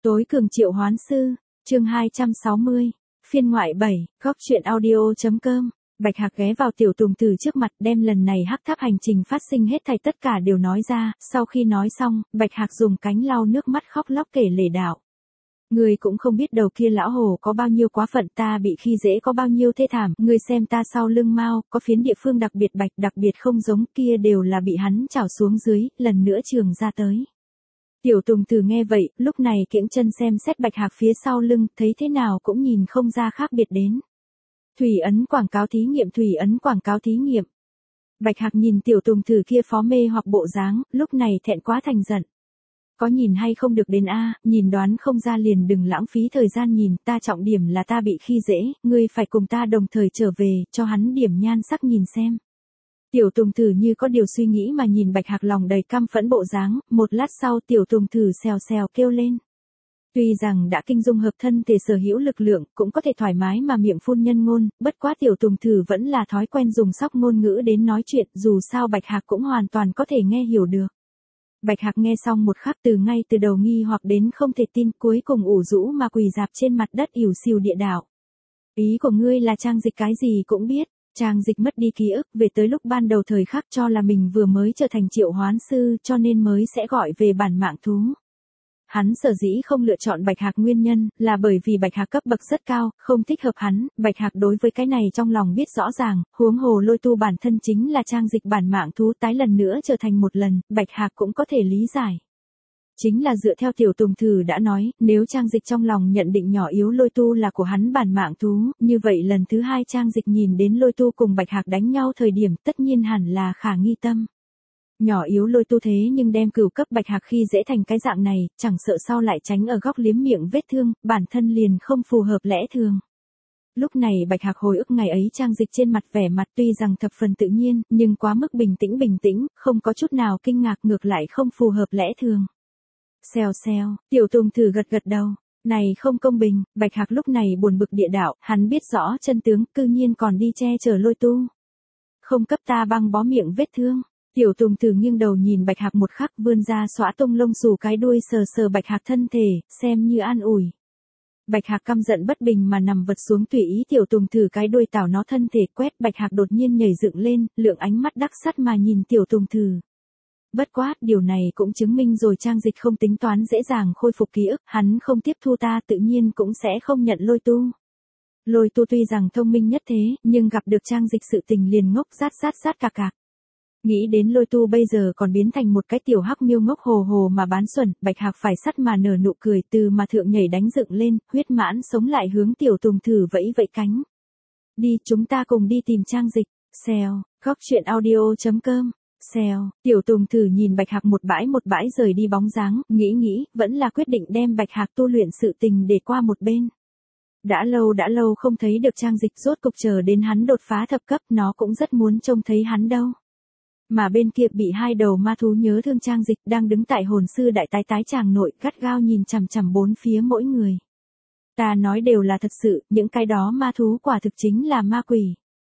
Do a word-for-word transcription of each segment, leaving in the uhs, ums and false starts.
Tối cường triệu hoán sư, chương hai trăm sáu mươi, phiên ngoại bảy, góc truyện audio.com. Bạch Hạc ghé vào Tiểu Tùng Tử trước mặt, đem lần này hắc tháp hành trình phát sinh hết thảy tất cả đều nói ra, sau khi nói xong, Bạch Hạc dùng cánh lau nước mắt khóc lóc kể lể đạo. Ngươi cũng không biết đầu kia lão hồ có bao nhiêu quá phận, ta bị khi dễ có bao nhiêu thê thảm, ngươi xem ta sau lưng mao, có phiến địa phương đặc biệt bạch, đặc biệt không giống, kia đều là bị hắn chảo xuống dưới, lần nữa trường ra tới. Tiểu Tùng Tử nghe vậy, lúc này kiễng chân xem xét Bạch Hạc phía sau lưng, thấy thế nào cũng nhìn không ra khác biệt đến. Thủy ấn quảng cáo thí nghiệm, thủy ấn quảng cáo thí nghiệm. Bạch Hạc nhìn Tiểu Tùng Tử kia phó mê hoặc bộ dáng, lúc này thẹn quá thành giận. Có nhìn hay không được đến a, nhìn đoán không ra liền đừng lãng phí thời gian nhìn, ta trọng điểm là ta bị khi dễ, ngươi phải cùng ta đồng thời trở về, cho hắn điểm nhan sắc nhìn xem. Tiểu Tùng Tử như có điều suy nghĩ mà nhìn Bạch Hạc lòng đầy căm phẫn bộ dáng, một lát sau Tiểu Tùng Tử xèo xèo kêu lên. Tuy rằng đã kinh dung hợp thân thể sở hữu lực lượng, cũng có thể thoải mái mà miệng phun nhân ngôn, bất quá Tiểu Tùng Tử vẫn là thói quen dùng sóc ngôn ngữ đến nói chuyện, dù sao Bạch Hạc cũng hoàn toàn có thể nghe hiểu được. Bạch Hạc nghe xong một khắc từ ngay từ đầu nghi hoặc đến không thể tin, cuối cùng ủ rũ mà quỳ dạp trên mặt đất ỉu xìu địa đạo. Ý của ngươi là Trang Dịch cái gì cũng biết. Trang Dịch mất đi ký ức, về tới lúc ban đầu thời khắc cho là mình vừa mới trở thành triệu hoán sư cho nên mới sẽ gọi về bản mạng thú. Hắn sở dĩ không lựa chọn Bạch Hạc nguyên nhân, là bởi vì Bạch Hạc cấp bậc rất cao, không thích hợp hắn, Bạch Hạc đối với cái này trong lòng biết rõ ràng, huống hồ Lôi Tu bản thân chính là Trang Dịch bản mạng thú tái lần nữa trở thành một lần, Bạch Hạc cũng có thể lý giải. Chính là dựa theo Tiểu Tùng Tử đã nói, nếu Trang Dịch trong lòng nhận định nhỏ yếu Lôi Tu là của hắn bản mạng thú, như vậy lần thứ hai Trang Dịch nhìn đến Lôi Tu cùng Bạch Hạc đánh nhau thời điểm tất nhiên hẳn là khả nghi tâm. Nhỏ yếu Lôi Tu thế nhưng đem cửu cấp Bạch Hạc khi dễ thành cái dạng này, chẳng sợ sau lại tránh ở góc liếm miệng vết thương, bản thân liền không phù hợp lẽ thường. Lúc này Bạch Hạc hồi ức ngày ấy Trang Dịch trên mặt vẻ mặt tuy rằng thập phần tự nhiên, nhưng quá mức bình tĩnh bình tĩnh, không có chút nào kinh ngạc, ngược lại không phù hợp lẽ thường. Xèo xèo, Tiểu Tùng Tử gật gật đầu, này không công bình, Bạch Hạc lúc này buồn bực địa đạo, hắn biết rõ chân tướng, cư nhiên còn đi che chở Lôi Tu. Không cấp ta băng bó miệng vết thương. Tiểu Tùng Tử nghiêng đầu nhìn Bạch Hạc một khắc, vươn ra xõa tung lông xù cái đuôi sờ sờ Bạch Hạc thân thể, xem như an ủi. Bạch Hạc căm giận bất bình mà nằm vật xuống tùy ý Tiểu Tùng Tử cái đuôi tảo nó thân thể, quét Bạch Hạc đột nhiên nhảy dựng lên, lượng ánh mắt đắc sắt mà nhìn Tiểu Tùng Tử. Bất quá, điều này cũng chứng minh rồi Trang Dịch không tính toán dễ dàng khôi phục ký ức, hắn không tiếp thu ta tự nhiên cũng sẽ không nhận Lôi Tu. Lôi Tu tuy rằng thông minh nhất thế, nhưng gặp được Trang Dịch sự tình liền ngốc rát rát rát cạc cạc. Nghĩ đến Lôi Tu bây giờ còn biến thành một cái tiểu hắc miêu ngốc hồ hồ mà bán xuẩn, Bạch Hạc phải sắt mà nở nụ cười, từ mà thượng nhảy đánh dựng lên, huyết mãn sống lại hướng Tiểu Tùng Tử vẫy vẫy cánh. Đi, chúng ta cùng đi tìm Trang Dịch. Xèo, góc truyện audio.com. Xèo, Tiểu Tùng Tử nhìn Bạch Hạc một bãi một bãi rời đi bóng dáng, nghĩ nghĩ, vẫn là quyết định đem Bạch Hạc tu luyện sự tình để qua một bên. Đã lâu đã lâu không thấy được Trang Dịch, rốt cục chờ đến hắn đột phá thập cấp, nó cũng rất muốn trông thấy hắn đâu. Mà bên kia bị hai đầu ma thú nhớ thương Trang Dịch đang đứng tại hồn sư đại tái tái tràng nội, gắt gao nhìn chằm chằm bốn phía mỗi người. Ta nói đều là thật sự, những cái đó ma thú quả thực chính là ma quỷ.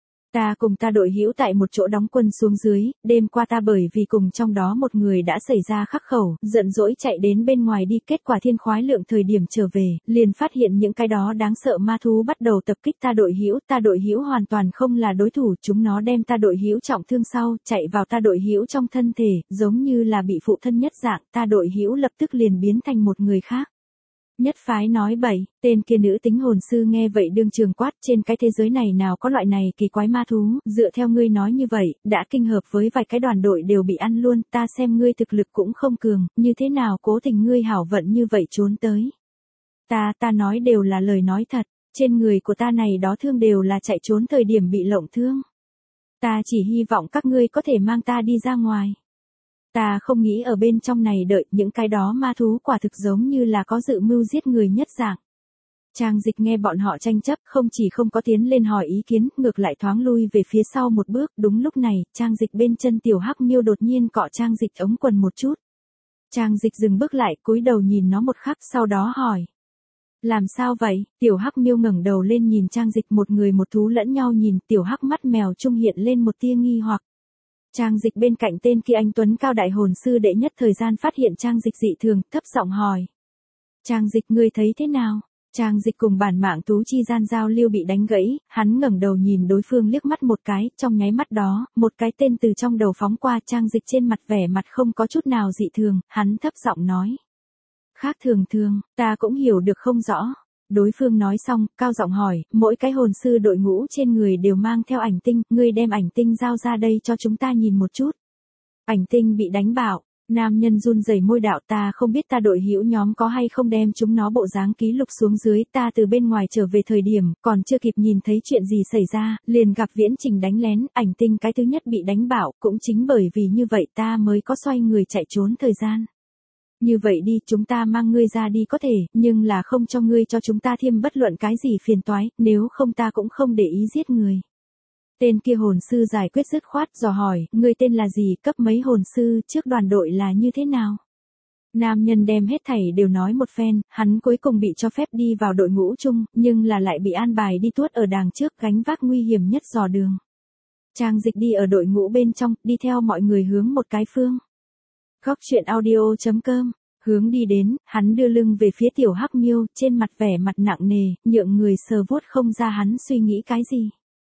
Ta cùng ta đội hữu tại một chỗ đóng quân xuống dưới, đêm qua ta bởi vì cùng trong đó một người đã xảy ra khắc khẩu, giận dỗi chạy đến bên ngoài đi, kết quả thiên khoái lượng thời điểm trở về, liền phát hiện những cái đó đáng sợ ma thú bắt đầu tập kích ta đội hữu, ta đội hữu hoàn toàn không là đối thủ, chúng nó đem ta đội hữu trọng thương sau, chạy vào ta đội hữu trong thân thể, giống như là bị phụ thân nhất dạng, ta đội hữu lập tức liền biến thành một người khác. Nhất phái nói bậy, tên kia nữ tính hồn sư nghe vậy đương trường quát, trên cái thế giới này nào có loại này kỳ quái ma thú, dựa theo ngươi nói như vậy, đã kinh hợp với vài cái đoàn đội đều bị ăn luôn, ta xem ngươi thực lực cũng không cường, như thế nào cố tình ngươi hảo vận như vậy trốn tới. Ta, ta nói đều là lời nói thật, trên người của ta này đó thương đều là chạy trốn thời điểm bị lộng thương. Ta chỉ hy vọng các ngươi có thể mang ta đi ra ngoài. Ta không nghĩ ở bên trong này đợi, những cái đó ma thú quả thực giống như là có dự mưu giết người nhất dạng. Trang Dịch nghe bọn họ tranh chấp, không chỉ không có tiến lên hỏi ý kiến, ngược lại thoáng lui về phía sau một bước, đúng lúc này, Trang Dịch bên chân tiểu hắc miêu đột nhiên cọ Trang Dịch ống quần một chút. Trang Dịch dừng bước lại, cúi đầu nhìn nó một khắc, sau đó hỏi. Làm sao vậy? Tiểu hắc miêu ngẩng đầu lên nhìn Trang Dịch, một người một thú lẫn nhau nhìn, tiểu hắc mắt mèo trung hiện lên một tia nghi hoặc. Trang Dịch bên cạnh tên kia anh tuấn cao đại hồn sư đệ nhất thời gian phát hiện Trang Dịch dị thường, thấp giọng hỏi. Trang Dịch ngươi thấy thế nào? Trang Dịch cùng bản mạng thú chi gian giao lưu bị đánh gãy, hắn ngẩng đầu nhìn đối phương liếc mắt một cái, trong nháy mắt đó, một cái tên từ trong đầu phóng qua. Trang Dịch trên mặt vẻ mặt không có chút nào dị thường, hắn thấp giọng nói. Khác thường thường, ta cũng hiểu được không rõ. Đối phương nói xong, cao giọng hỏi, mỗi cái hồn sư đội ngũ trên người đều mang theo ảnh tinh, ngươi đem ảnh tinh giao ra đây cho chúng ta nhìn một chút. Ảnh tinh bị đánh bạo. Nam nhân run rẩy môi đạo, ta không biết ta đội hữu nhóm có hay không đem chúng nó bộ dáng ký lục xuống dưới, ta từ bên ngoài trở về thời điểm, còn chưa kịp nhìn thấy chuyện gì xảy ra, liền gặp Viễn Trình đánh lén, ảnh tinh cái thứ nhất bị đánh bạo, cũng chính bởi vì như vậy ta mới có xoay người chạy trốn thời gian. Như vậy đi, chúng ta mang ngươi ra đi có thể, nhưng là không cho ngươi cho chúng ta thêm bất luận cái gì phiền toái, nếu không ta cũng không để ý giết người. Tên kia hồn sư giải quyết dứt khoát dò hỏi, ngươi tên là gì, cấp mấy hồn sư, trước đoàn đội là như thế nào? Nam nhân đem hết thảy đều nói một phen, hắn cuối cùng bị cho phép đi vào đội ngũ chung, nhưng là lại bị an bài đi tuốt ở đàng trước gánh vác nguy hiểm nhất dò đường. Trang Dịch đi ở đội ngũ bên trong, đi theo mọi người hướng một cái phương. Góc truyện audio chấm com, hướng đi đến, hắn đưa lưng về phía tiểu hắc miêu, trên mặt vẻ mặt nặng nề, nhượng người sờ vuốt không ra hắn suy nghĩ cái gì.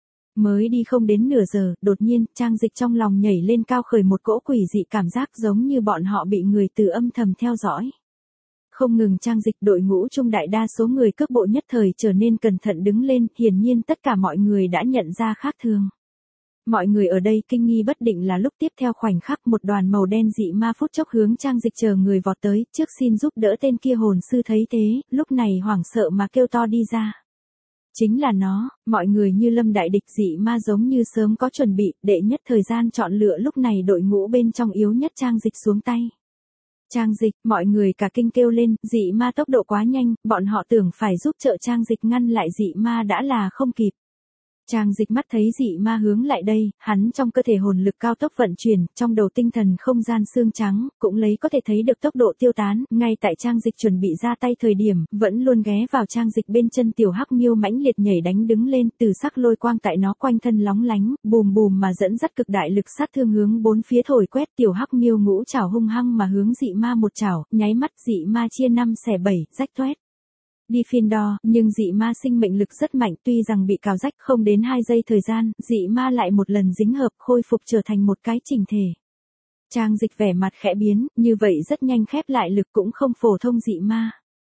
Mới đi không đến nửa giờ, đột nhiên, Trang Dịch trong lòng nhảy lên cao khởi một cỗ quỷ dị cảm giác giống như bọn họ bị người từ âm thầm theo dõi. Không ngừng Trang Dịch, đội ngũ chung đại đa số người cước bộ nhất thời trở nên cẩn thận đứng lên, hiển nhiên tất cả mọi người đã nhận ra khác thường. Mọi người ở đây kinh nghi bất định là lúc tiếp theo khoảnh khắc một đoàn màu đen dị ma phút chốc hướng Trang Dịch chờ người vọt tới, trước xin giúp đỡ tên kia hồn sư thấy thế, lúc này hoảng sợ mà kêu to đi ra. Chính là nó, mọi người như lâm đại địch, dị ma giống như sớm có chuẩn bị, đệ nhất thời gian chọn lựa lúc này đội ngũ bên trong yếu nhất Trang Dịch xuống tay. Trang Dịch, mọi người cả kinh kêu lên, dị ma tốc độ quá nhanh, bọn họ tưởng phải giúp trợ Trang Dịch ngăn lại dị ma đã là không kịp. Trang Dịch mắt thấy dị ma hướng lại đây, hắn trong cơ thể hồn lực cao tốc vận chuyển, trong đầu tinh thần không gian xương trắng, cũng lấy có thể thấy được tốc độ tiêu tán, ngay tại Trang Dịch chuẩn bị ra tay thời điểm, vẫn luôn ghé vào Trang Dịch bên chân tiểu hắc miêu mãnh liệt nhảy đánh đứng lên, từ sắc lôi quang tại nó quanh thân lóng lánh, bùm bùm mà dẫn dắt cực đại lực sát thương hướng bốn phía thổi quét, tiểu hắc miêu ngũ chảo hung hăng mà hướng dị ma một chảo, nháy mắt dị ma chia năm xẻ bảy, rách toét. Đi phiên đo, nhưng dị ma sinh mệnh lực rất mạnh, tuy rằng bị cào rách không đến hai giây thời gian, dị ma lại một lần dính hợp khôi phục trở thành một cái chỉnh thể. Trang Dịch vẻ mặt khẽ biến, như vậy rất nhanh khép lại lực cũng không phổ thông dị ma.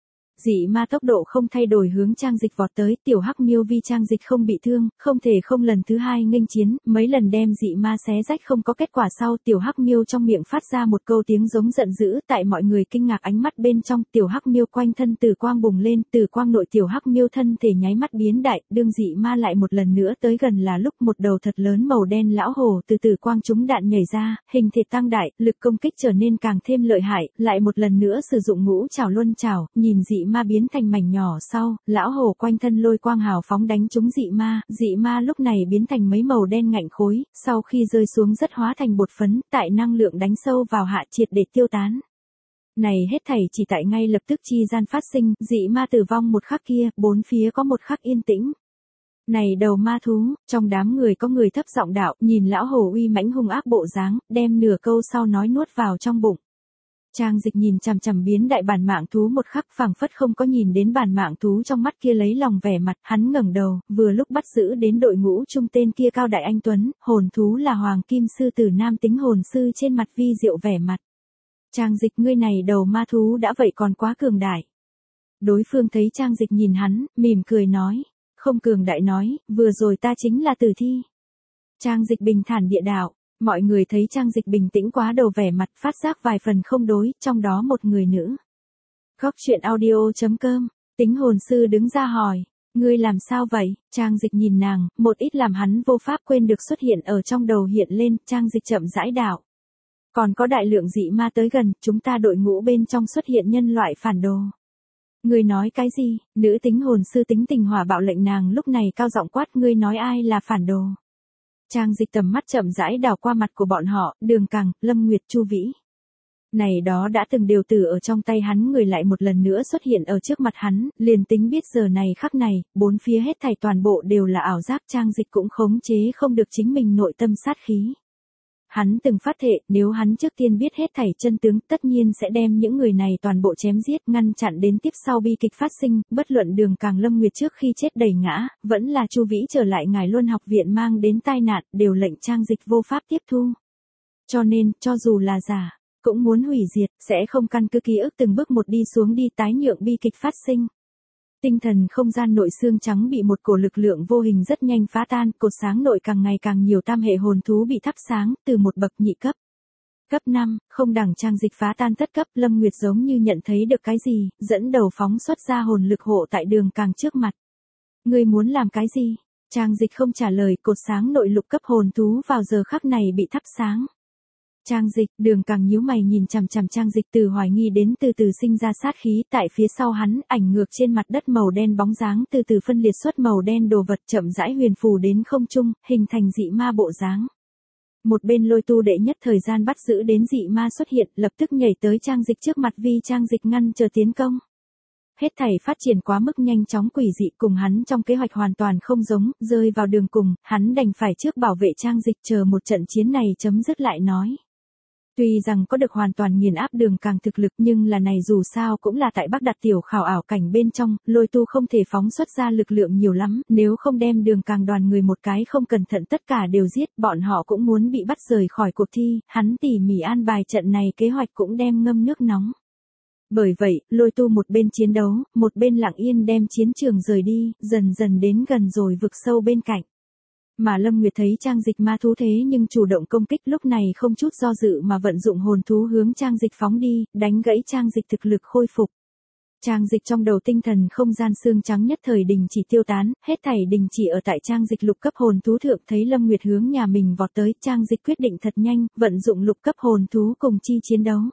Dị ma tốc độ không thay đổi hướng Trang Dịch vọt tới, tiểu hắc miêu vì Trang Dịch không bị thương, không thể không lần thứ hai nghênh chiến, mấy lần đem dị ma xé rách không có kết quả sau, tiểu hắc miêu trong miệng phát ra một câu tiếng giống giận dữ, tại mọi người kinh ngạc ánh mắt bên trong, tiểu hắc miêu quanh thân từ quang bùng lên, từ quang nội tiểu hắc miêu thân thể nháy mắt biến đại, đương dị ma lại một lần nữa tới gần là lúc một đầu thật lớn màu đen lão hổ từ từ quang trúng đạn nhảy ra, hình thể tăng đại, lực công kích trở nên càng thêm lợi hại, lại một lần nữa sử dụng ngũ chảo luân chảo, nhìn dị ma biến thành mảnh nhỏ sau, lão hổ quanh thân lôi quang hào phóng đánh trúng dị ma, dị ma lúc này biến thành mấy màu đen ngạnh khối, sau khi rơi xuống rất hóa thành bột phấn, tại năng lượng đánh sâu vào hạ triệt để tiêu tán. Này hết thảy chỉ tại ngay lập tức chi gian phát sinh, dị ma tử vong một khắc kia, bốn phía có một khắc yên tĩnh. Này đầu ma thú, trong đám người có người thấp giọng đạo, nhìn lão hổ uy mãnh hung ác bộ dáng, đem nửa câu sau nói nuốt vào trong bụng. Trang Dịch nhìn chằm chằm biến đại bản mạng thú một khắc, phảng phất không có nhìn đến bản mạng thú trong mắt kia lấy lòng vẻ mặt, hắn ngẩng đầu, vừa lúc bắt giữ đến đội ngũ trung tên kia cao đại anh tuấn, hồn thú là hoàng kim sư tử nam tính hồn sư trên mặt vi diệu vẻ mặt. Trang Dịch, ngươi này đầu ma thú đã vậy còn quá cường đại. Đối phương thấy Trang Dịch nhìn hắn, mỉm cười nói, không cường đại nói, vừa rồi ta chính là tử thi. Trang Dịch bình thản địa đạo. Mọi người thấy Trang Dịch bình tĩnh quá đầu vẻ mặt phát giác vài phần không đối, trong đó một người nữ. Góc truyện audio chấm com, tính hồn sư đứng ra hỏi, ngươi làm sao vậy? Trang Dịch nhìn nàng, một ít làm hắn vô pháp quên được xuất hiện ở trong đầu hiện lên, Trang Dịch chậm rãi đạo. Còn có đại lượng dị ma tới gần, chúng ta đội ngũ bên trong xuất hiện nhân loại phản đồ. Ngươi nói cái gì? Nữ tính hồn sư tính tình hỏa bạo lệnh nàng lúc này cao giọng quát, ngươi nói ai là phản đồ? Trang Dịch tầm mắt chậm rãi đảo qua mặt của bọn họ, Đường Cằng, Lâm Nguyệt, Chu Vĩ. Này đó đã từng đều tử ở trong tay hắn người lại một lần nữa xuất hiện ở trước mặt hắn, liền tính biết giờ này khắc này, bốn phía hết thảy toàn bộ đều là ảo giác, Trang Dịch cũng khống chế không được chính mình nội tâm sát khí. hắn từng phát thệ, nếu hắn trước tiên biết hết thảy chân tướng, tất nhiên sẽ đem những người này toàn bộ chém giết, ngăn chặn đến tiếp sau bi kịch phát sinh, bất luận Đường Càng Lâm Nguyệt trước khi chết đẩy ngã, vẫn là Chu Vĩ trở lại Ngải Luân học viện mang đến tai nạn, đều lệnh Trang Dịch vô pháp tiếp thu. Cho nên, cho dù là giả, cũng muốn hủy diệt, sẽ không căn cứ ký ức từng bước một đi xuống đi tái nhượng bi kịch phát sinh. Tinh thần không gian nội xương trắng bị một cổ lực lượng vô hình rất nhanh phá tan, cột sáng nội càng ngày càng nhiều tam hệ hồn thú bị thắp sáng, từ một bậc nhị cấp. Cấp năm, không đẳng Trang Dịch phá tan tất cấp, Lâm Nguyệt giống như nhận thấy được cái gì, dẫn đầu phóng xuất ra hồn lực hộ tại Đường Càng trước mặt. Ngươi muốn làm cái gì? Trang Dịch không trả lời, cột sáng nội lục cấp hồn thú vào giờ khắc này bị thắp sáng. Trang Dịch, Đường Càng nhíu mày nhìn chằm chằm Trang Dịch, từ hoài nghi đến từ từ sinh ra sát khí, tại phía sau hắn, ảnh ngược trên mặt đất màu đen bóng dáng từ từ phân liệt xuất màu đen đồ vật chậm rãi huyền phù đến không trung, hình thành dị ma bộ dáng. Một bên Lôi Tu đệ nhất thời gian bắt giữ đến dị ma xuất hiện, lập tức nhảy tới Trang Dịch trước mặt vì Trang Dịch ngăn chờ tiến công. Hết thảy phát triển quá mức nhanh chóng quỷ dị, cùng hắn trong kế hoạch hoàn toàn không giống, rơi vào đường cùng, hắn đành phải trước bảo vệ Trang Dịch chờ một trận chiến này chấm dứt lại nói. Tuy rằng có được hoàn toàn nghiền áp Đường Càng thực lực, nhưng là này dù sao cũng là tại Bắc Đặt tiểu khảo ảo cảnh bên trong, Lôi Tu không thể phóng xuất ra lực lượng nhiều lắm, nếu không đem Đường Càng đoàn người một cái không cẩn thận tất cả đều giết, bọn họ cũng muốn bị bắt rời khỏi cuộc thi, hắn tỉ mỉ an bài trận này kế hoạch cũng đem ngâm nước nóng. Bởi vậy, Lôi Tu một bên chiến đấu, một bên lặng yên đem chiến trường rời đi, dần dần đến gần rồi vực sâu bên cạnh. Mà Lâm Nguyệt thấy Trang Dịch ma thú thế nhưng chủ động công kích, lúc này không chút do dự mà vận dụng hồn thú hướng Trang Dịch phóng đi, đánh gãy Trang Dịch thực lực khôi phục. Trang Dịch trong đầu tinh thần không gian xương trắng nhất thời đình chỉ tiêu tán, hết thảy đình chỉ ở tại Trang Dịch lục cấp hồn thú thượng, thấy Lâm Nguyệt hướng nhà mình vọt tới, Trang Dịch quyết định thật nhanh, vận dụng lục cấp hồn thú cùng chi chiến đấu.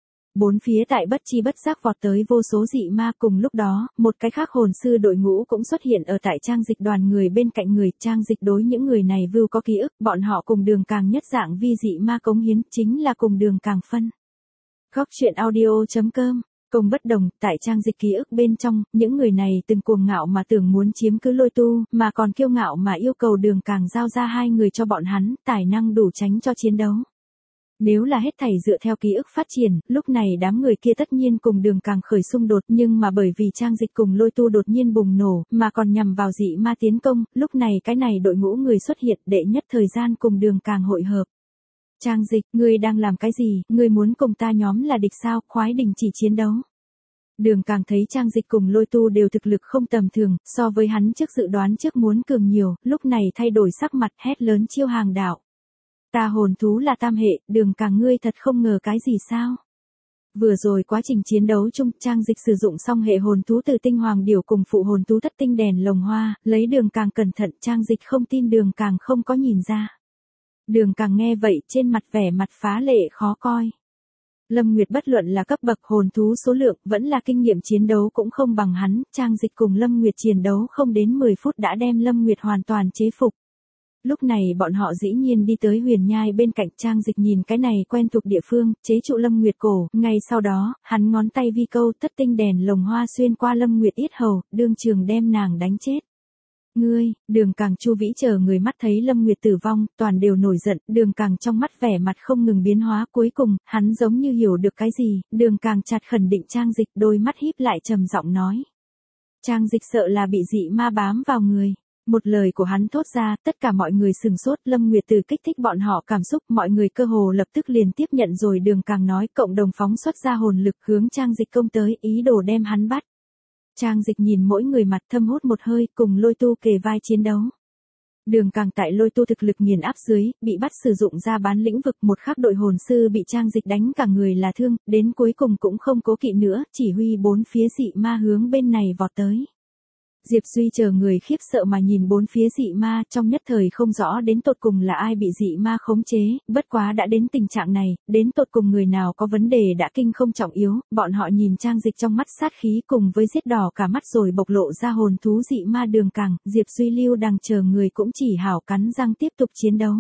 Bốn phía tại bất chi bất giác vọt tới vô số dị ma, cùng lúc đó, một cái khác hồn sư đội ngũ cũng xuất hiện ở tại Trang Dịch đoàn người bên cạnh người, Trang Dịch đối những người này vưu có ký ức, bọn họ cùng Đường Càng nhất dạng vi dị ma cống hiến, chính là cùng Đường Càng phân. Góc truyện audio chấm com, cùng bất đồng, tại Trang Dịch ký ức bên trong, những người này từng cuồng ngạo mà tưởng muốn chiếm cứ Lôi Tu, mà còn kiêu ngạo mà yêu cầu Đường Càng giao ra hai người cho bọn hắn, tài năng đủ tránh cho chiến đấu. Nếu là hết thảy dựa theo ký ức phát triển, lúc này đám người kia tất nhiên cùng Đường Càng khởi xung đột, nhưng mà bởi vì Trang Dịch cùng Lôi Tu đột nhiên bùng nổ, mà còn nhằm vào dị ma tiến công, lúc này cái này đội ngũ người xuất hiện, đệ nhất thời gian cùng Đường Càng hội hợp. Trang Dịch, ngươi đang làm cái gì, ngươi muốn cùng ta nhóm là địch sao, khoái đình chỉ chiến đấu. Đường Càng thấy Trang Dịch cùng Lôi Tu đều thực lực không tầm thường, so với hắn trước dự đoán trước muốn cường nhiều, lúc này thay đổi sắc mặt hét lớn chiêu hàng đạo. Ta hồn thú là tam hệ, Đường Càng ngươi thật không ngờ cái gì sao? Vừa rồi quá trình chiến đấu chung, Trang Dịch sử dụng xong hệ hồn thú từ tinh hoàng điểu cùng phụ hồn thú thất tinh đèn lồng hoa, lấy Đường Càng cẩn thận, Trang Dịch không tin Đường Càng không có nhìn ra. Đường Càng nghe vậy, trên mặt vẻ mặt phá lệ khó coi. Lâm Nguyệt bất luận là cấp bậc hồn thú số lượng, vẫn là kinh nghiệm chiến đấu cũng không bằng hắn, Trang Dịch cùng Lâm Nguyệt chiến đấu không đến mười phút đã đem Lâm Nguyệt hoàn toàn chế phục. Lúc này bọn họ dĩ nhiên đi tới huyền nhai bên cạnh, Trang Dịch nhìn cái này quen thuộc địa phương, chế trụ Lâm Nguyệt cổ, ngay sau đó, hắn ngón tay vi câu thất tinh đèn lồng hoa xuyên qua Lâm Nguyệt yết hầu, đương trường đem nàng đánh chết. Ngươi, Đường Càng Chu Vĩ chờ người mắt thấy Lâm Nguyệt tử vong, toàn đều nổi giận, Đường Càng trong mắt vẻ mặt không ngừng biến hóa, cuối cùng, hắn giống như hiểu được cái gì, Đường Càng chặt khẩn định Trang Dịch, đôi mắt híp lại trầm giọng nói. Trang Dịch sợ là bị dị ma bám vào người. Một lời của hắn thốt ra, tất cả mọi người sừng sốt, Lâm Nguyệt từ kích thích bọn họ cảm xúc, mọi người cơ hồ lập tức liền tiếp nhận rồi Đường Càng nói, cộng đồng phóng xuất ra hồn lực hướng Trang Dịch công tới, ý đồ đem hắn bắt. Trang Dịch nhìn mỗi người mặt thâm hút một hơi, cùng Lôi Tu kề vai chiến đấu. Đường Càng tại Lôi Tu thực lực nghiền áp dưới, bị bắt sử dụng ra bán lĩnh vực, một khắc đội hồn sư bị Trang Dịch đánh cả người là thương, đến cuối cùng cũng không cố kỵ nữa, chỉ huy bốn phía dị ma hướng bên này vọt tới. Diệp Duy chờ người khiếp sợ mà nhìn bốn phía dị ma, trong nhất thời không rõ đến tột cùng là ai bị dị ma khống chế, bất quá đã đến tình trạng này, đến tột cùng người nào có vấn đề đã kinh không trọng yếu, bọn họ nhìn Trang Dịch trong mắt sát khí cùng với giết đỏ cả mắt rồi bộc lộ ra hồn thú dị ma Đường Càng, Diệp Duy Lưu Đằng chờ người cũng chỉ hảo cắn răng tiếp tục chiến đấu.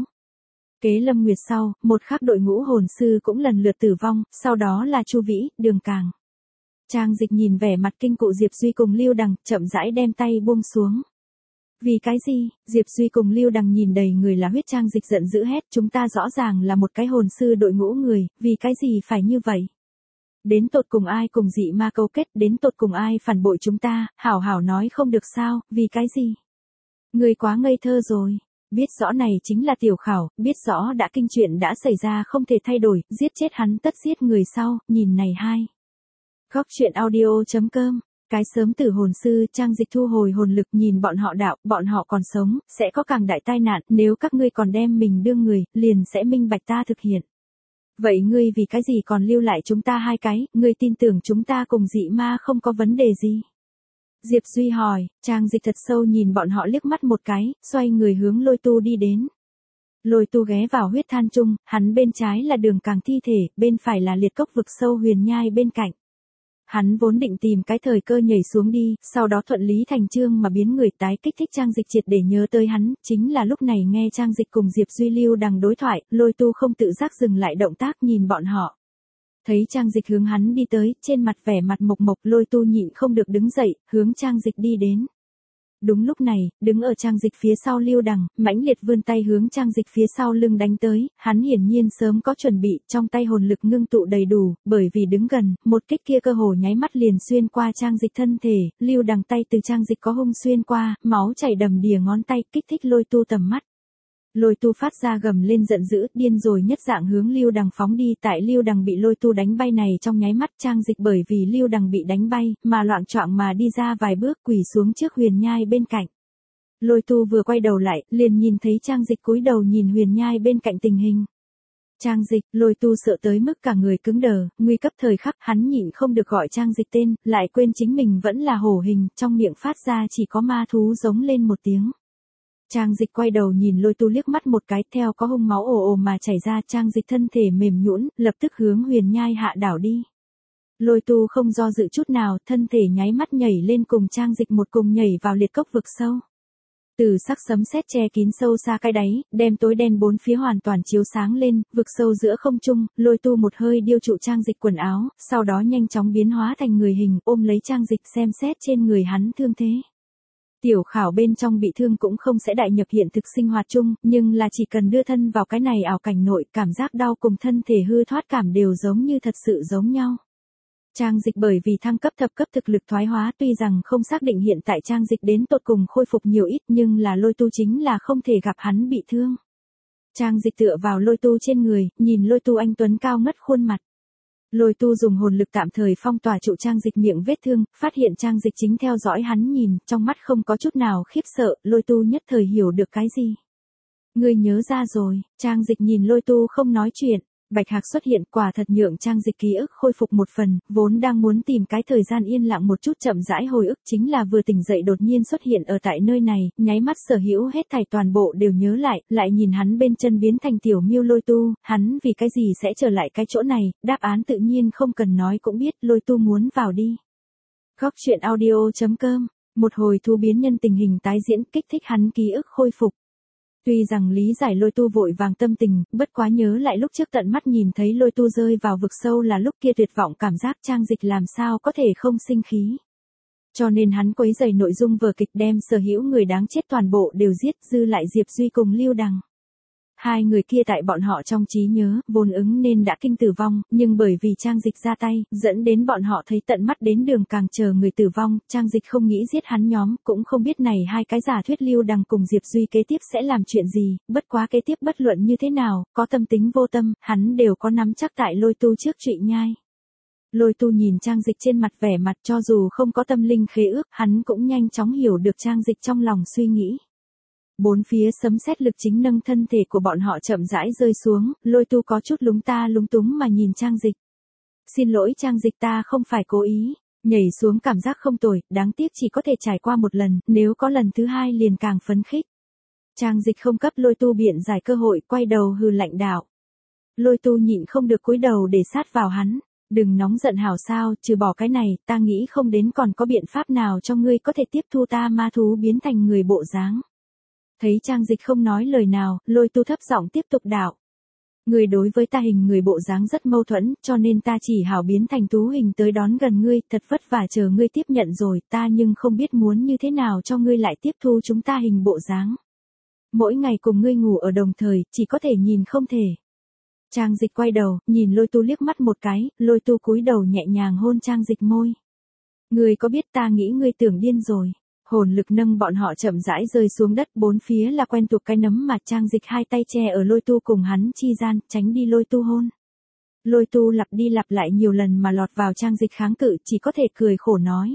Kế Lâm Nguyệt sau, một khắc đội ngũ hồn sư cũng lần lượt tử vong, sau đó là Chu Vĩ, Đường Càng. Trang Dịch nhìn vẻ mặt kinh cụ Diệp Duy cùng Lưu Đằng, chậm rãi đem tay buông xuống. Vì cái gì? Diệp Duy cùng Lưu Đằng nhìn đầy người là huyết. Trang Dịch giận dữ hét, chúng ta rõ ràng là một cái hồn sư đội ngũ người, vì cái gì phải như vậy? Đến tột cùng ai cùng dị ma câu kết, đến tột cùng ai phản bội chúng ta, hảo hảo nói không được sao, vì cái gì? Người quá ngây thơ rồi. Biết rõ này chính là tiểu khảo, biết rõ đã kinh chuyện đã xảy ra không thể thay đổi, giết chết hắn tất giết người sau, nhìn này hai. Góc truyện audio.com. Cái sớm tử hồn sư. Trang Dịch thu hồi hồn lực nhìn bọn họ đạo, bọn họ còn sống, sẽ có càng đại tai nạn, nếu các ngươi còn đem mình đương người, liền sẽ minh bạch ta thực hiện. Vậy ngươi vì cái gì còn lưu lại chúng ta hai cái, ngươi tin tưởng chúng ta cùng dị ma không có vấn đề gì? Diệp Duy hỏi. Trang Dịch thật sâu nhìn bọn họ liếc mắt một cái, xoay người hướng Lôi Tu đi đến. Lôi Tu ghé vào huyết than chung, hắn bên trái là đường càng thi thể, bên phải là liệt cốc vực sâu huyền nhai bên cạnh. Hắn vốn định tìm cái thời cơ nhảy xuống đi, sau đó thuận lý thành chương mà biến người tái kích thích Trang Dịch triệt để nhớ tới hắn, chính là lúc này nghe Trang Dịch cùng Diệp Duy Lưu Đằng đối thoại, Lôi Tu không tự giác dừng lại động tác nhìn bọn họ. Thấy Trang Dịch hướng hắn đi tới, trên mặt vẻ mặt mộc mộc, Lôi Tu nhịn không được đứng dậy, hướng Trang Dịch đi đến. Đúng lúc này, đứng ở Trang Dịch phía sau Lưu Đằng, mãnh liệt vươn tay hướng Trang Dịch phía sau lưng đánh tới, hắn hiển nhiên sớm có chuẩn bị, trong tay hồn lực ngưng tụ đầy đủ, bởi vì đứng gần, một kích kia cơ hồ nháy mắt liền xuyên qua Trang Dịch thân thể, Lưu Đằng tay từ Trang Dịch có hung xuyên qua, máu chảy đầm đìa ngón tay, kích thích Lôi Tu tầm mắt. Lôi Tu phát ra gầm lên giận dữ, điên rồi nhất dạng hướng Lưu Đằng phóng đi, tại Lưu Đằng bị Lôi Tu đánh bay này trong nháy mắt, Trang Dịch bởi vì Lưu Đằng bị đánh bay, mà loạng choạng mà đi ra vài bước, quỳ xuống trước huyền nhai bên cạnh. Lôi Tu vừa quay đầu lại, liền nhìn thấy Trang Dịch cúi đầu nhìn huyền nhai bên cạnh tình hình. Trang Dịch. Lôi Tu sợ tới mức cả người cứng đờ, nguy cấp thời khắc, hắn nhịn không được gọi Trang Dịch tên, lại quên chính mình vẫn là hổ hình, trong miệng phát ra chỉ có ma thú giống lên một tiếng. Trang Dịch quay đầu nhìn Lôi Tu liếc mắt một cái, theo có hung máu ồ ồ mà chảy ra, Trang Dịch thân thể mềm nhũn, lập tức hướng huyền nhai hạ đảo đi. Lôi Tu không do dự chút nào, thân thể nháy mắt nhảy lên cùng Trang Dịch một cùng nhảy vào liệt cốc vực sâu. Từ sắc sấm sét che kín sâu xa cái đáy, đem tối đen bốn phía hoàn toàn chiếu sáng lên, vực sâu giữa không trung, Lôi Tu một hơi điêu trụ Trang Dịch quần áo, sau đó nhanh chóng biến hóa thành người hình, ôm lấy Trang Dịch xem xét trên người hắn thương thế. Tiểu khảo bên trong bị thương cũng không sẽ đại nhập hiện thực sinh hoạt chung, nhưng là chỉ cần đưa thân vào cái này ảo cảnh nội, cảm giác đau cùng thân thể hư thoát cảm đều giống như thật sự giống nhau. Trang Dịch bởi vì thăng cấp thập cấp thực lực thoái hóa, tuy rằng không xác định hiện tại Trang Dịch đến tột cùng khôi phục nhiều ít, nhưng là Lôi Tu chính là không thể gặp hắn bị thương. Trang Dịch tựa vào Lôi Tu trên người, nhìn Lôi Tu anh tuấn cao ngất khuôn mặt. Lôi Tu dùng hồn lực tạm thời phong tỏa trụ Trang Dịch miệng vết thương, phát hiện Trang Dịch chính theo dõi hắn nhìn, trong mắt không có chút nào khiếp sợ, Lôi Tu nhất thời hiểu được cái gì. Ngươi nhớ ra rồi. Trang Dịch nhìn Lôi Tu không nói chuyện. Bạch Hạc xuất hiện, quả thật nhượng Trang Dịch ký ức khôi phục một phần, vốn đang muốn tìm cái thời gian yên lặng một chút chậm rãi hồi ức, chính là vừa tỉnh dậy đột nhiên xuất hiện ở tại nơi này, nháy mắt sở hữu hết thảy toàn bộ đều nhớ lại, lại nhìn hắn bên chân biến thành tiểu miêu Lôi Tu, hắn vì cái gì sẽ trở lại cái chỗ này, đáp án tự nhiên không cần nói cũng biết, Lôi Tu muốn vào đi. Góc truyện audio.com. Một hồi thu biến nhân tình hình tái diễn, kích thích hắn ký ức khôi phục. Tuy rằng lý giải Lôi Tu vội vàng tâm tình, bất quá nhớ lại lúc trước tận mắt nhìn thấy Lôi Tu rơi vào vực sâu là lúc kia tuyệt vọng cảm giác, Trang Dịch làm sao có thể không sinh khí. Cho nên hắn quấy rầy nội dung vở kịch, đem sở hữu người đáng chết toàn bộ đều giết, dư lại Diệp Duy cùng Lưu Đằng. Hai người kia tại bọn họ trong trí nhớ, vốn ứng nên đã kinh tử vong, nhưng bởi vì Trang Dịch ra tay, dẫn đến bọn họ thấy tận mắt đến đường càng chờ người tử vong, Trang Dịch không nghĩ giết hắn nhóm, cũng không biết này hai cái giả thuyết Lưu Đằng cùng Diệp Duy kế tiếp sẽ làm chuyện gì, bất quá kế tiếp bất luận như thế nào, có tâm tính vô tâm, hắn đều có nắm chắc tại Lôi Tu trước trụy nhai. Lôi Tu nhìn Trang Dịch trên mặt vẻ mặt, cho dù không có tâm linh khế ước, hắn cũng nhanh chóng hiểu được Trang Dịch trong lòng suy nghĩ. Bốn phía sấm sét lực chính nâng thân thể của bọn họ chậm rãi rơi xuống, Lôi Tu có chút lúng ta lúng túng mà nhìn Trang Dịch. Xin lỗi Trang Dịch, ta không phải cố ý. Nhảy xuống cảm giác không tồi, đáng tiếc chỉ có thể trải qua một lần, nếu có lần thứ hai liền càng phấn khích. Trang Dịch không cấp Lôi Tu biện giải cơ hội, quay đầu hừ lạnh đạo. Lôi Tu nhịn không được cúi đầu để sát vào hắn. Đừng nóng giận hảo sao, trừ bỏ cái này, ta nghĩ không đến còn có biện pháp nào cho ngươi có thể tiếp thu ta ma thú biến thành người bộ dáng. Thấy Trang Dịch không nói lời nào, Lôi Tu thấp giọng tiếp tục đạo. Ngươi đối với ta hình người bộ dáng rất mâu thuẫn, cho nên ta chỉ hảo biến thành Tú hình tới đón gần ngươi, thật vất vả chờ ngươi tiếp nhận rồi, ta nhưng không biết muốn như thế nào cho ngươi lại tiếp thu chúng ta hình bộ dáng. Mỗi ngày cùng ngươi ngủ ở đồng thời, chỉ có thể nhìn không thể. Trang Dịch quay đầu, nhìn Lôi Tu liếc mắt một cái, Lôi Tu cúi đầu nhẹ nhàng hôn Trang Dịch môi. Ngươi có biết ta nghĩ ngươi tưởng điên rồi. Hồn lực nâng bọn họ chậm rãi rơi xuống đất, bốn phía là quen thuộc cái nấm mà Trang Dịch hai tay che ở Lôi Tu cùng hắn chi gian, tránh đi Lôi Tu hôn. Lôi Tu lặp đi lặp lại nhiều lần mà lọt vào Trang Dịch kháng cự, chỉ có thể cười khổ nói.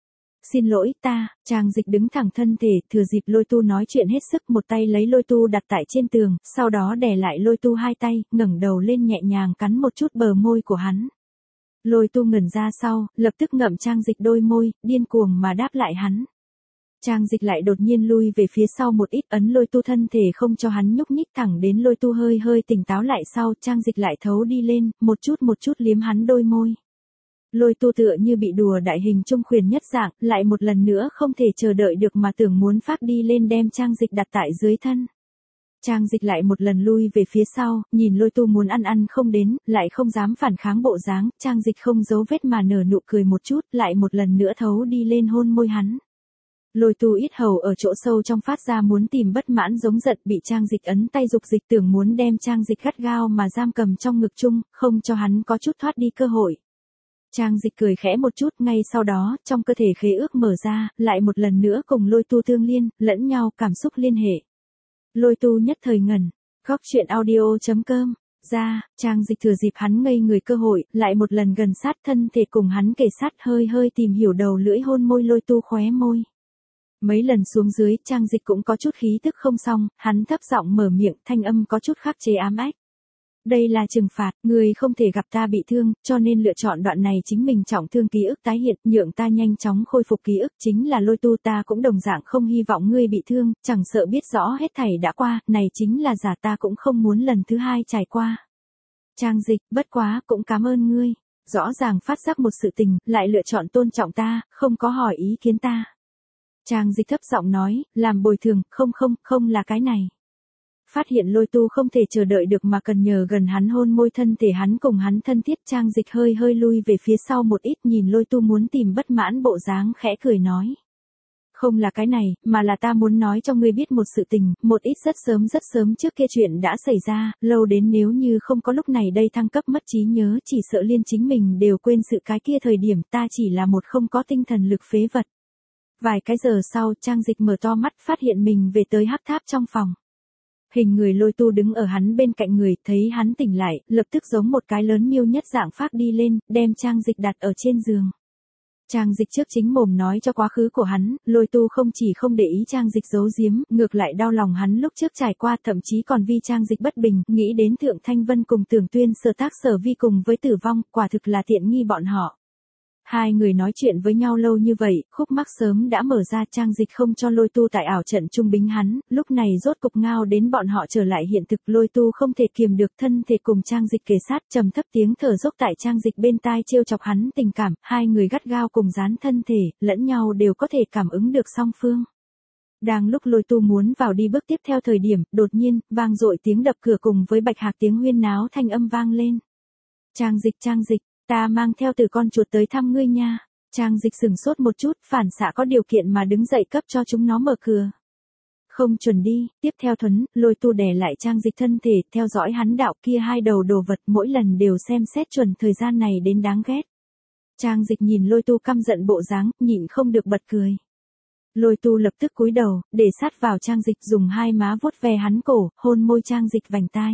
Xin lỗi ta, Trang Dịch đứng thẳng thân thể, thừa dịp Lôi Tu nói chuyện hết sức, một tay lấy Lôi Tu đặt tại trên tường, sau đó đè lại Lôi Tu hai tay, ngẩng đầu lên nhẹ nhàng cắn một chút bờ môi của hắn. Lôi Tu ngẩn ra sau, lập tức ngậm Trang Dịch đôi môi, điên cuồng mà đáp lại hắn. Trang Dịch lại đột nhiên lui về phía sau một ít, ấn Lôi Tu thân thể không cho hắn nhúc nhích, thẳng đến Lôi Tu hơi hơi tỉnh táo lại sau, Trang Dịch lại thấu đi lên, một chút một chút liếm hắn đôi môi. Lôi Tu tựa như bị đùa đại hình trung khuyển nhất dạng, lại một lần nữa không thể chờ đợi được mà tưởng muốn phát đi lên đem Trang Dịch đặt tại dưới thân. Trang Dịch lại một lần lui về phía sau, nhìn Lôi Tu muốn ăn ăn không đến, lại không dám phản kháng bộ dáng, Trang Dịch không giấu vết mà nở nụ cười một chút, lại một lần nữa thấu đi lên hôn môi hắn. Lôi Tu ít hầu ở chỗ sâu trong phát ra muốn tìm bất mãn giống giận, bị Trang Dịch ấn tay dục dịch tưởng muốn đem Trang Dịch gắt gao mà giam cầm trong ngực chung, không cho hắn có chút thoát đi cơ hội. Trang Dịch cười khẽ một chút, ngay sau đó, trong cơ thể khế ước mở ra, lại một lần nữa cùng Lôi Tu tương liên, lẫn nhau cảm xúc liên hệ. Lôi Tu nhất thời ngẩn, góc chuyện audio chấm com, ra, Trang Dịch thừa dịp hắn ngây người cơ hội, lại một lần gần sát thân thể cùng hắn kề sát, hơi hơi tìm hiểu đầu lưỡi hôn môi Lôi Tu khóe môi. Mấy lần xuống dưới, Trang Dịch cũng có chút khí tức không xong, hắn thấp giọng mở miệng, thanh âm có chút khắc chế ám ách. Đây là trừng phạt, ngươi không thể gặp ta bị thương, cho nên lựa chọn đoạn này chính mình trọng thương ký ức tái hiện, nhượng ta nhanh chóng khôi phục ký ức, chính là Lôi Tu, ta cũng đồng dạng không hy vọng ngươi bị thương, chẳng sợ biết rõ hết thảy đã qua, này chính là giả, ta cũng không muốn lần thứ hai trải qua. Trang Dịch, bất quá, cũng cảm ơn ngươi, rõ ràng phát giác một sự tình, lại lựa chọn tôn trọng ta, không có hỏi ý kiến ta. Trang Dịch thấp giọng nói, làm bồi thường, không không, không là cái này. Phát hiện Lôi Tu không thể chờ đợi được mà cần nhờ gần hắn hôn môi, thân thể hắn cùng hắn thân thiết, Trang Dịch hơi hơi lui về phía sau một ít, nhìn Lôi Tu muốn tìm bất mãn bộ dáng, khẽ cười nói. Không là cái này, mà là ta muốn nói cho ngươi biết một sự tình, một ít rất sớm rất sớm trước kia chuyện đã xảy ra, lâu đến nếu như không có lúc này đây thăng cấp mất trí nhớ, chỉ sợ liên chính mình đều quên sự cái kia thời điểm, ta chỉ là một không có tinh thần lực phế vật. Vài cái giờ sau, Trang Dịch mở to mắt, phát hiện mình về tới hắc tháp trong phòng. Hình người Lôi Tu đứng ở hắn bên cạnh người, thấy hắn tỉnh lại, lập tức giống một cái lớn miêu nhất dạng phát đi lên, đem Trang Dịch đặt ở trên giường. Trang Dịch trước chính mồm nói cho quá khứ của hắn, Lôi Tu không chỉ không để ý Trang Dịch giấu giếm, ngược lại đau lòng hắn lúc trước trải qua, thậm chí còn vì Trang Dịch bất bình, nghĩ đến Thượng Thanh Vân cùng Tưởng Tuyên Sở Tác Sở Vi cùng với tử vong, quả thực là tiện nghi bọn họ. Hai người nói chuyện với nhau lâu như vậy, khúc mắc sớm đã mở ra, Trang Dịch không cho Lôi Tu tại ảo trận trung bính hắn, lúc này rốt cục ngao đến bọn họ trở lại hiện thực, Lôi Tu không thể kiềm được thân thể cùng Trang Dịch kề sát, trầm thấp tiếng thở dốc tại Trang Dịch bên tai trêu chọc hắn tình cảm, hai người gắt gao cùng dán thân thể, lẫn nhau đều có thể cảm ứng được song phương. Đang lúc Lôi Tu muốn vào đi bước tiếp theo thời điểm, đột nhiên, vang dội tiếng đập cửa cùng với bạch hạc tiếng huyên náo thanh âm vang lên. Trang Dịch, Trang Dịch. Ta mang theo từ con chuột tới thăm ngươi nha. Trang Dịch sừng sốt một chút, phản xạ có điều kiện mà đứng dậy cấp cho chúng nó mở cửa. Không chuẩn đi, tiếp theo Thuấn, Lôi Tu đè lại Trang Dịch thân thể, theo dõi hắn đạo kia hai đầu đồ vật, mỗi lần đều xem xét chuẩn thời gian này đến đáng ghét. Trang Dịch nhìn Lôi Tu căm giận bộ dáng, nhịn không được bật cười. Lôi Tu lập tức cúi đầu, để sát vào Trang Dịch, dùng hai má vuốt ve hắn cổ, hôn môi Trang Dịch vành tai.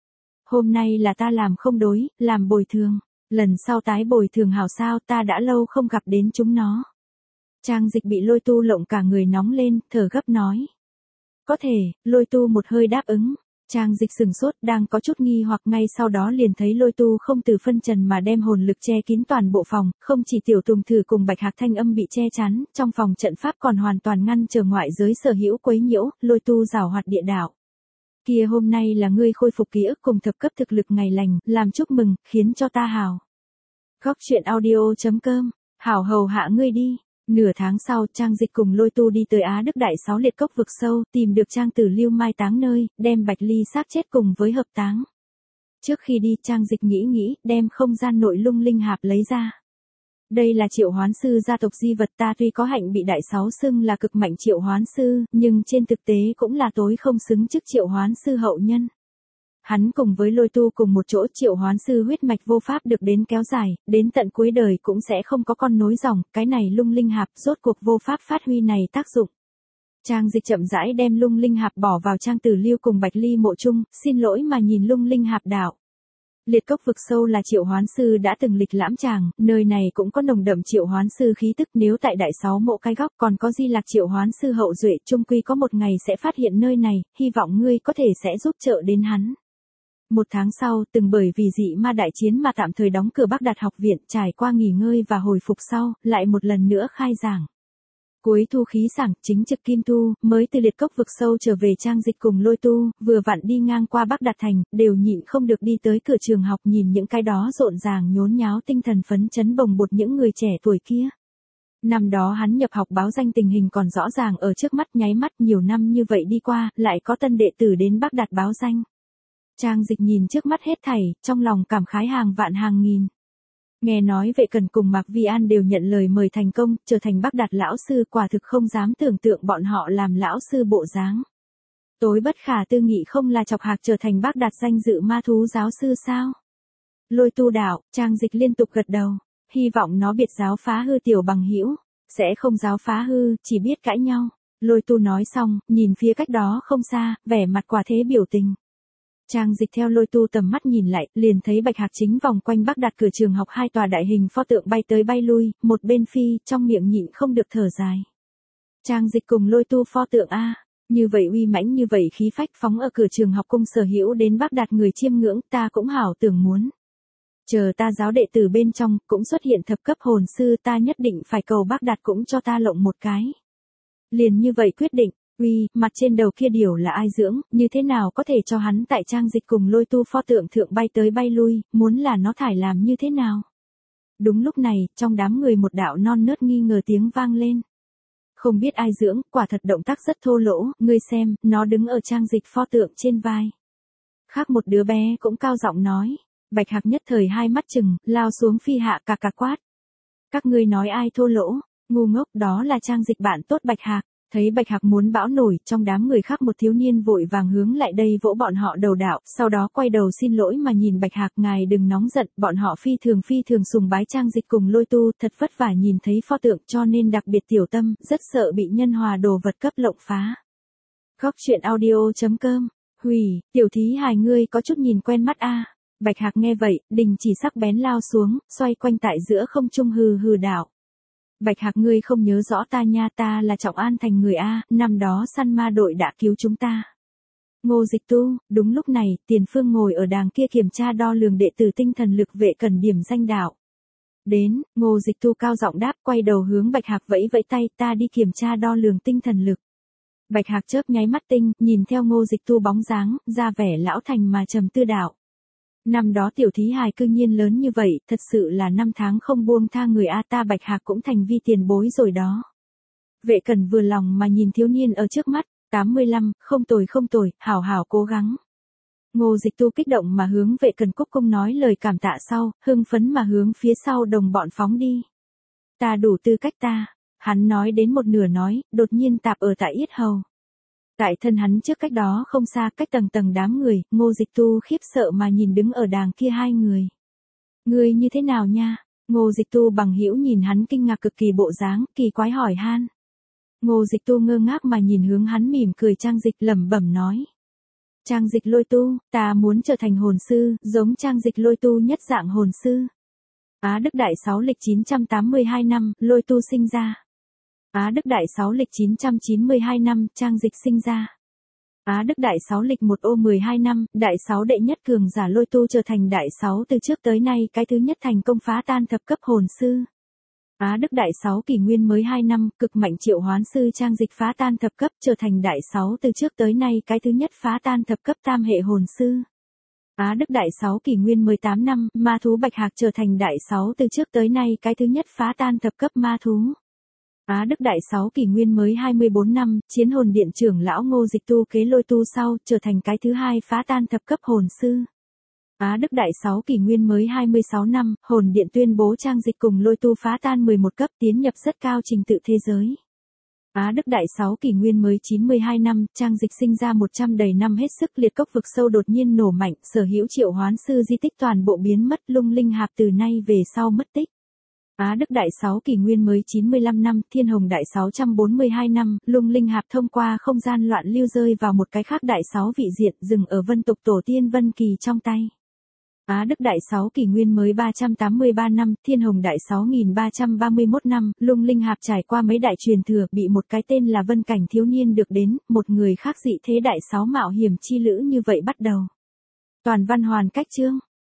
Hôm nay là ta làm không đối, làm bồi thường. Lần sau tái bồi thường hảo sao, ta đã lâu không gặp đến chúng nó. Trang Dịch bị Lôi Tu lộng cả người nóng lên, thở gấp nói. Có thể, Lôi Tu một hơi đáp ứng. Trang Dịch sừng sốt, đang có chút nghi hoặc, ngay sau đó liền thấy Lôi Tu không từ phân trần mà đem hồn lực che kín toàn bộ phòng, không chỉ Tiểu Tùng Thử cùng Bạch Hạc thanh âm bị che chắn, trong phòng trận pháp còn hoàn toàn ngăn trở ngoại giới sở hữu quấy nhiễu, Lôi Tu giảo hoạt địa đạo. Kia hôm nay là ngươi khôi phục ký ức cùng thập cấp thực lực ngày lành, làm chúc mừng, khiến cho ta hào. Góc chuyện audio chấm com, hảo hầu hạ ngươi đi. Nửa tháng sau, Trang Dịch cùng Lôi Tu đi tới Á Đức Đại Sáu Liệt Cốc vực sâu, tìm được Trang Tử Lưu mai táng nơi, đem Bạch Ly xác chết cùng với hợp táng. Trước khi đi Trang Dịch nghĩ nghĩ, đem không gian nội lung linh hạp lấy ra. Đây là triệu hoán sư gia tộc di vật, ta tuy có hạnh bị đại sáu xưng là cực mạnh triệu hoán sư, nhưng trên thực tế cũng là tối không xứng chức triệu hoán sư hậu nhân. Hắn cùng với Lôi Tu cùng một chỗ, triệu hoán sư huyết mạch vô pháp được đến kéo dài, đến tận cuối đời cũng sẽ không có con nối dòng, cái này lung linh hạp rốt cuộc vô pháp phát huy này tác dụng. Trang Dịch chậm rãi đem lung linh hạp bỏ vào trang tử lưu cùng Bạch Ly mộ chung, xin lỗi mà nhìn lung linh hạp đạo. Liệt cốc vực sâu là triệu hoán sư đã từng lịch lãm chàng, nơi này cũng có nồng đậm triệu hoán sư khí tức, nếu tại đại sáu mộ cái góc còn có di lạc triệu hoán sư hậu duệ, chung quy có một ngày sẽ phát hiện nơi này, hy vọng ngươi có thể sẽ giúp trợ đến hắn. Một tháng sau, từng bởi vì dị ma đại chiến mà tạm thời đóng cửa Bắc Đạt học viện, trải qua nghỉ ngơi và hồi phục sau, lại một lần nữa khai giảng. Cuối thu khí sảng, chính trực Kim Tu, mới từ liệt cốc vực sâu trở về Trang Dịch cùng Lôi Tu, vừa vặn đi ngang qua Bắc Đạt thành, đều nhịn không được đi tới cửa trường học nhìn những cái đó rộn ràng nhốn nháo tinh thần phấn chấn bồng bột những người trẻ tuổi kia. Năm đó hắn nhập học báo danh tình hình còn rõ ràng ở trước mắt, nháy mắt nhiều năm như vậy đi qua, lại có tân đệ tử đến Bắc Đạt báo danh. Trang Dịch nhìn trước mắt hết thảy, trong lòng cảm khái hàng vạn hàng nghìn. Nghe nói Vệ Cần cùng Mạc Vi An đều nhận lời mời thành công, trở thành Bắc Đạt lão sư, quả thực không dám tưởng tượng bọn họ làm lão sư bộ dáng. Tối bất khả tư nghị không là chọc hạc trở thành Bắc Đạt danh dự ma thú giáo sư sao? Lôi Tu đạo, Trang Dịch liên tục gật đầu, hy vọng nó biệt giáo phá hư tiểu bằng hữu, sẽ không giáo phá hư, chỉ biết cãi nhau. Lôi Tu nói xong, nhìn phía cách đó không xa, vẻ mặt quả thế biểu tình. Trang Dịch theo Lôi Tu tầm mắt nhìn lại, liền thấy Bạch Hạc chính vòng quanh Bắc Đạt cửa trường học hai tòa đại hình pho tượng bay tới bay lui, một bên phi, trong miệng nhịn không được thở dài. Trang Dịch cùng Lôi Tu pho tượng a, như vậy uy mãnh, như vậy khí phách, phóng ở cửa trường học cung sở hữu đến Bắc Đạt người chiêm ngưỡng, ta cũng hảo tưởng muốn. Chờ ta giáo đệ tử bên trong, cũng xuất hiện thập cấp hồn sư, ta nhất định phải cầu Bắc Đạt cũng cho ta lộng một cái. Liền như vậy quyết định. Uy, mặt trên đầu kia điều là ai dưỡng, như thế nào có thể cho hắn tại Trang Dịch cùng Lôi Tu pho tượng thượng bay tới bay lui, muốn là nó thải làm như thế nào? Đúng lúc này, trong đám người một đạo non nớt nghi ngờ tiếng vang lên. Không biết ai dưỡng, quả thật động tác rất thô lỗ, ngươi xem, nó đứng ở Trang Dịch pho tượng trên vai. Khác một đứa bé cũng cao giọng nói, Bạch Hạc nhất thời hai mắt chừng, lao xuống phi hạ cà cà quát. Các ngươi nói ai thô lỗ, ngu ngốc, đó là Trang Dịch bạn tốt Bạch Hạc. Thấy Bạch Hạc muốn bão nổi, trong đám người khác một thiếu niên vội vàng hướng lại đây vỗ bọn họ đầu đạo, sau đó quay đầu xin lỗi mà nhìn Bạch Hạc, ngài đừng nóng giận, bọn họ phi thường phi thường sùng bái Trang Dịch cùng Lôi Tu, thật vất vả nhìn thấy pho tượng cho nên đặc biệt tiểu tâm, rất sợ bị nhân hòa đồ vật cấp lộng phá. Góc truyện audio chấm com, hủy, tiểu thí hài ngươi có chút nhìn quen mắt a. Bạch Hạc nghe vậy, đình chỉ sắc bén lao xuống, xoay quanh tại giữa không trung hừ hừ đạo. Bạch Hạc ngươi không nhớ rõ ta nha, ta là Trọng An thành người A, năm đó săn ma đội đã cứu chúng ta. Ngô Dịch Tu, đúng lúc này, Tiền Phương ngồi ở đàng kia kiểm tra đo lường đệ tử tinh thần lực Vệ Cần điểm danh đạo. Đến, Ngô Dịch Tu cao giọng đáp, quay đầu hướng Bạch Hạc vẫy vẫy tay, ta đi kiểm tra đo lường tinh thần lực. Bạch Hạc chớp nháy mắt tinh, nhìn theo Ngô Dịch Tu bóng dáng, ra vẻ lão thành mà trầm tư đạo. Năm đó tiểu thí hài cư nhiên lớn như vậy, thật sự là năm tháng không buông tha người a, ta Bạch Hạc cũng thành vi tiền bối rồi đó. Vệ Cần vừa lòng mà nhìn thiếu niên ở trước mắt, tám mươi lăm, không tồi không tồi, hảo hảo cố gắng. Ngô Dịch Tu kích động mà hướng Vệ Cần cúc cung nói lời cảm tạ sau, hưng phấn mà hướng phía sau đồng bọn phóng đi. Ta đủ tư cách ta, hắn nói đến một nửa nói, đột nhiên tạp ở tại yết hầu. Tại thân hắn trước cách đó không xa, cách tầng tầng đám người, Ngô Dịch Tu khiếp sợ mà nhìn đứng ở đàng kia hai người. Ngươi như thế nào nha? Ngô Dịch Tu bằng hữu nhìn hắn kinh ngạc cực kỳ bộ dáng, kỳ quái hỏi han. Ngô Dịch Tu ngơ ngác mà nhìn hướng hắn mỉm cười Trang Dịch lẩm bẩm nói. Trang Dịch Lôi Tu, ta muốn trở thành hồn sư, giống Trang Dịch Lôi Tu nhất dạng hồn sư. Á Đức Đại sáu lịch chín trăm tám mươi hai năm, Lôi Tu sinh ra. Á Đức Đại sáu lịch chín trăm chín mươi hai năm, Trang Dịch sinh ra. Á Đức Đại sáu lịch một ô mười hai năm, Đại sáu đệ nhất cường giả Lôi Tu trở thành Đại sáu từ trước tới nay cái thứ nhất thành công phá tan thập cấp hồn sư. Á Đức Đại sáu kỷ nguyên mới hai năm, cực mạnh triệu hoán sư Trang Dịch phá tan thập cấp trở thành Đại sáu từ trước tới nay cái thứ nhất phá tan thập cấp tam hệ hồn sư. Á Đức Đại sáu kỷ nguyên mười tám năm, ma thú Bạch Hạc trở thành Đại sáu từ trước tới nay cái thứ nhất phá tan thập cấp ma thú. Á Đức Đại sáu kỷ nguyên mới hai mươi bốn năm, chiến hồn điện trưởng lão Ngô Dịch Tu kế Lôi Tu sau, trở thành cái thứ hai phá tan thập cấp hồn sư. Á Đức Đại sáu kỷ nguyên mới hai mươi sáu năm, hồn điện tuyên bố trang dịch cùng lôi tu phá tan mười một cấp tiến nhập rất cao trình tự thế giới. Á Đức Đại sáu kỷ nguyên mới chín mươi hai năm, trang dịch sinh ra một trăm đầy năm hết sức liệt cốc vực sâu đột nhiên nổ mạnh, sở hữu triệu hoán sư di tích toàn bộ biến mất, lung linh hạp từ nay về sau mất tích. Á Đức Đại sáu kỷ nguyên mới chín mươi lăm năm, Thiên Hồng Đại sáu trăm bốn mươi hai năm, lung linh hạp thông qua không gian loạn lưu rơi vào một cái khác đại sáu vị diện, dừng ở vân tục tổ tiên Vân Kỳ trong tay. Á Đức Đại sáu kỷ nguyên mới ba trăm tám mươi ba năm, Thiên Hồng Đại sáu nghìn ba trăm ba mươi mốt năm, lung linh hạp trải qua mấy đại truyền thừa, bị một cái tên là Vân Cảnh thiếu niên được đến, một người khác dị thế đại sáu mạo hiểm chi lữ như vậy bắt đầu. Toàn văn hoàn cách chương.